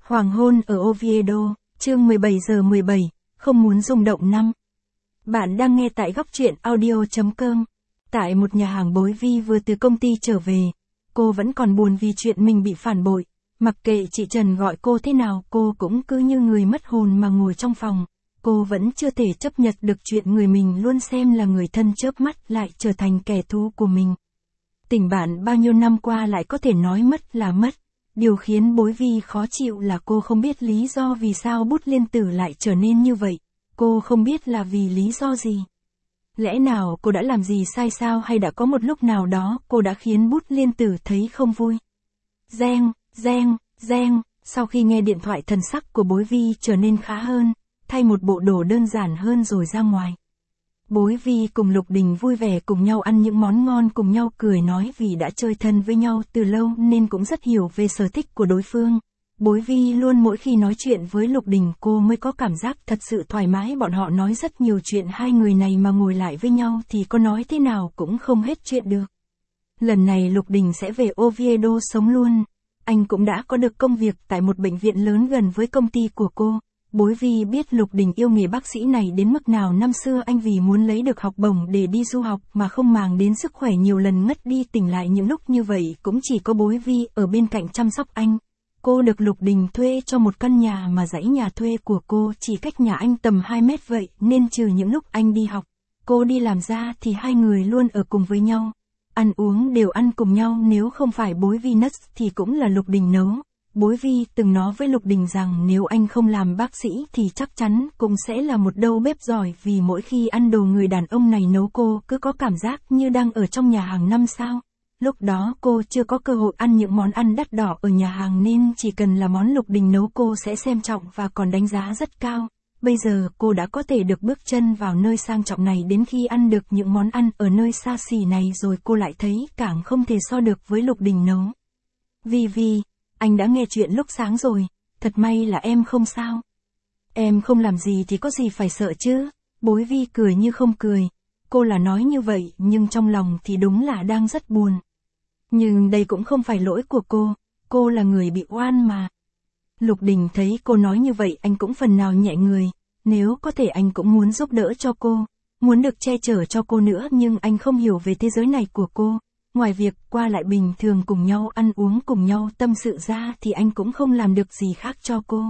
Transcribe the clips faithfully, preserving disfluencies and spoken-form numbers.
Hoàng hôn ở Oviedo, chương mười bảy giờ mười bảy, không muốn rung động năm. Bạn đang nghe tại góc truyện audio chấm com. Tại một nhà hàng Bối Vi vừa từ công ty trở về, cô vẫn còn buồn vì chuyện mình bị phản bội. Mặc kệ chị Trần gọi cô thế nào, cô cũng cứ như người mất hồn mà ngồi trong phòng. Cô vẫn chưa thể chấp nhận được chuyện người mình luôn xem là người thân chớp mắt lại trở thành kẻ thù của mình. Tình bạn bao nhiêu năm qua lại có thể nói mất là mất. Điều khiến Bối Vi khó chịu là cô không biết lý do vì sao Bút Liên Tử lại trở nên như vậy. Cô không biết là vì lý do gì. Lẽ nào cô đã làm gì sai sao, hay đã có một lúc nào đó cô đã khiến Bút Liên Tử thấy không vui. Reng, reng, reng, sau khi nghe điện thoại thần sắc của Bối Vi trở nên khá hơn, thay một bộ đồ đơn giản hơn rồi ra ngoài. Bối Vi cùng Lục Đình vui vẻ cùng nhau ăn những món ngon, cùng nhau cười nói vì đã chơi thân với nhau từ lâu nên cũng rất hiểu về sở thích của đối phương. Bối Vi luôn mỗi khi nói chuyện với Lục Đình cô mới có cảm giác thật sự thoải mái, bọn họ nói rất nhiều chuyện, hai người này mà ngồi lại với nhau thì có nói thế nào cũng không hết chuyện được. Lần này Lục Đình sẽ về Oviedo sống luôn. Anh cũng đã có được công việc tại một bệnh viện lớn gần với công ty của cô. Bối Vi biết Lục Đình yêu nghề bác sĩ này đến mức nào. Năm xưa anh vì muốn lấy được học bổng để đi du học mà không màng đến sức khỏe, nhiều lần ngất đi tỉnh lại, những lúc như vậy cũng chỉ có Bối Vi ở bên cạnh chăm sóc anh. Cô được Lục Đình thuê cho một căn nhà mà dãy nhà thuê của cô chỉ cách nhà anh tầm hai mét vậy, nên trừ những lúc anh đi học, cô đi làm ra thì hai người luôn ở cùng với nhau. Ăn uống đều ăn cùng nhau, nếu không phải Bối Vi nấc thì cũng là Lục Đình nấu. Bối Vi từng nói với Lục Đình rằng nếu anh không làm bác sĩ thì chắc chắn cũng sẽ là một đầu bếp giỏi, vì mỗi khi ăn đồ người đàn ông này nấu cô cứ có cảm giác như đang ở trong nhà hàng năm sao. Lúc đó cô chưa có cơ hội ăn những món ăn đắt đỏ ở nhà hàng nên chỉ cần là món Lục Đình nấu cô sẽ xem trọng và còn đánh giá rất cao. Bây giờ cô đã có thể được bước chân vào nơi sang trọng này, đến khi ăn được những món ăn ở nơi xa xỉ này rồi cô lại thấy càng không thể so được với Lục Đình nấu. Vi Vi, anh đã nghe chuyện lúc sáng rồi, thật may là em không sao. Em không làm gì thì có gì phải sợ chứ. Bối Vi cười như không cười. Cô là nói như vậy nhưng trong lòng thì đúng là đang rất buồn. Nhưng đây cũng không phải lỗi của cô, cô là người bị oan mà. Lục Đình thấy cô nói như vậy anh cũng phần nào nhẹ người. Nếu có thể anh cũng muốn giúp đỡ cho cô, muốn được che chở cho cô nữa, nhưng anh không hiểu về thế giới này của cô. Ngoài việc qua lại bình thường cùng nhau ăn uống cùng nhau tâm sự ra thì anh cũng không làm được gì khác cho cô.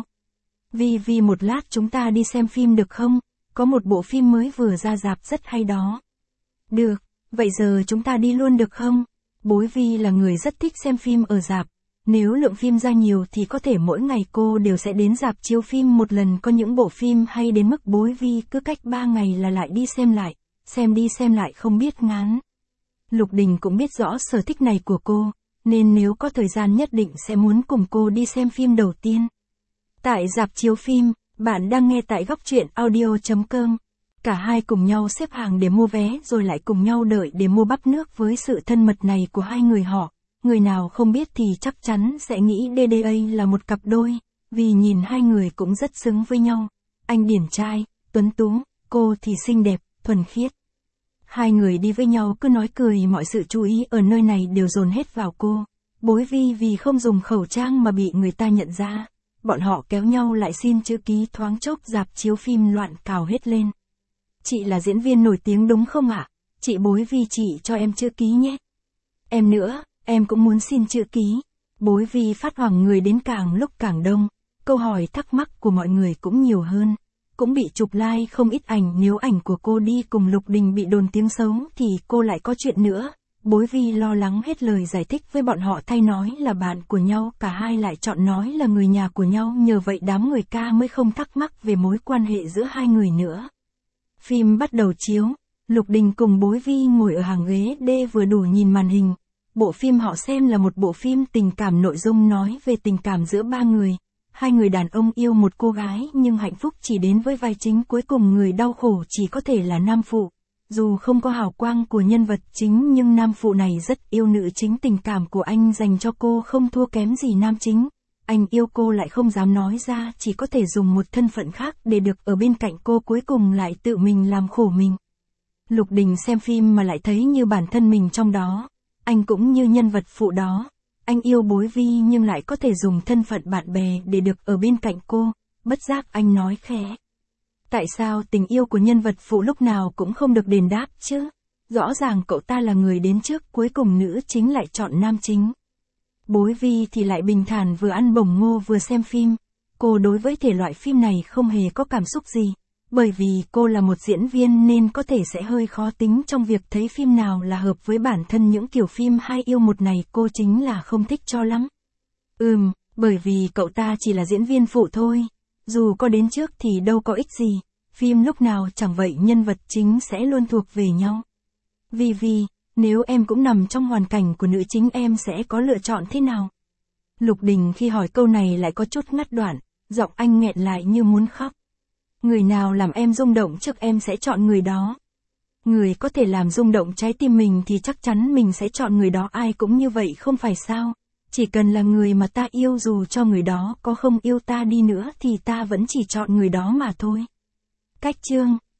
Vi Vi, một lát chúng ta đi xem phim được không? Có một bộ phim mới vừa ra rạp rất hay đó. Được, vậy giờ chúng ta đi luôn được không? Bối Vi là người rất thích xem phim ở rạp. Nếu lượng phim ra nhiều thì có thể mỗi ngày cô đều sẽ đến rạp chiếu phim một lần. Có những bộ phim hay đến mức Bối Vi cứ cách ba ngày là lại đi xem lại, xem đi xem lại không biết ngán. Lục Đình cũng biết rõ sở thích này của cô, nên nếu có thời gian nhất định sẽ muốn cùng cô đi xem phim đầu tiên. Tại rạp chiếu phim, bạn đang nghe tại góc truyện audio chấm com. Cả hai cùng nhau xếp hàng để mua vé rồi lại cùng nhau đợi để mua bắp nước. Với sự thân mật này của hai người họ, người nào không biết thì chắc chắn sẽ nghĩ đê đê a là một cặp đôi, vì nhìn hai người cũng rất xứng với nhau. Anh điển trai, tuấn tú, cô thì xinh đẹp, thuần khiết. Hai người đi với nhau cứ nói cười, mọi sự chú ý ở nơi này đều dồn hết vào cô. Bối Vi vì không dùng khẩu trang mà bị người ta nhận ra. Bọn họ kéo nhau lại xin chữ ký, thoáng chốc rạp chiếu phim loạn cào hết lên. Chị là diễn viên nổi tiếng đúng không ạ? Chị Bối Vi, chị cho em chữ ký nhé. Em nữa, em cũng muốn xin chữ ký. Bối Vi phát hoảng, người đến càng lúc càng đông. Câu hỏi thắc mắc của mọi người cũng nhiều hơn. Cũng bị chụp like không ít ảnh. Nếu ảnh của cô đi cùng Lục Đình bị đồn tiếng xấu thì cô lại có chuyện nữa. Bối Vi lo lắng hết lời giải thích với bọn họ, thay nói là bạn của nhau, cả hai lại chọn nói là người nhà của nhau. Nhờ vậy đám người ca mới không thắc mắc về mối quan hệ giữa hai người nữa. Phim bắt đầu chiếu, Lục Đình cùng Bối Vi ngồi ở hàng ghế D vừa đủ nhìn màn hình. Bộ phim họ xem là một bộ phim tình cảm, nội dung nói về tình cảm giữa ba người. Hai người đàn ông yêu một cô gái nhưng hạnh phúc chỉ đến với vai chính, cuối cùng người đau khổ chỉ có thể là nam phụ. Dù không có hào quang của nhân vật chính nhưng nam phụ này rất yêu nữ chính, tình cảm của anh dành cho cô không thua kém gì nam chính. Anh yêu cô lại không dám nói ra, chỉ có thể dùng một thân phận khác để được ở bên cạnh cô, cuối cùng lại tự mình làm khổ mình. Lục Đình xem phim mà lại thấy như bản thân mình trong đó. Anh cũng như nhân vật phụ đó. anh yêu Bối Vi nhưng lại có thể dùng thân phận bạn bè để được ở bên cạnh cô, bất giác anh nói khẽ. Tại sao tình yêu của nhân vật phụ lúc nào cũng không được đền đáp chứ? Rõ ràng cậu ta là người đến trước, cuối cùng nữ chính lại chọn nam chính. Bối Vi thì lại bình thản vừa ăn bổng ngô vừa xem phim. Cô đối với thể loại phim này không hề có cảm xúc gì. Bởi vì cô là một diễn viên nên có thể sẽ hơi khó tính trong việc thấy phim nào là hợp với bản thân. Những kiểu phim hai yêu một này cô chính là không thích cho lắm. Ừm, bởi vì cậu ta chỉ là diễn viên phụ thôi. Dù có đến trước thì đâu có ích gì. Phim lúc nào chẳng vậy, nhân vật chính sẽ luôn thuộc về nhau. Vì vì, nếu em cũng nằm trong hoàn cảnh của nữ chính em sẽ có lựa chọn thế nào? Lục Đình khi hỏi câu này lại có chút ngắt đoạn, giọng anh nghẹn lại như muốn khóc. Người nào làm em rung động trước em sẽ chọn người đó. Người có thể làm rung động trái tim mình thì chắc chắn mình sẽ chọn người đó, ai cũng như vậy không phải sao? Chỉ cần là người mà ta yêu, dù cho người đó có không yêu ta đi nữa thì ta vẫn chỉ chọn người đó mà thôi. Cách chương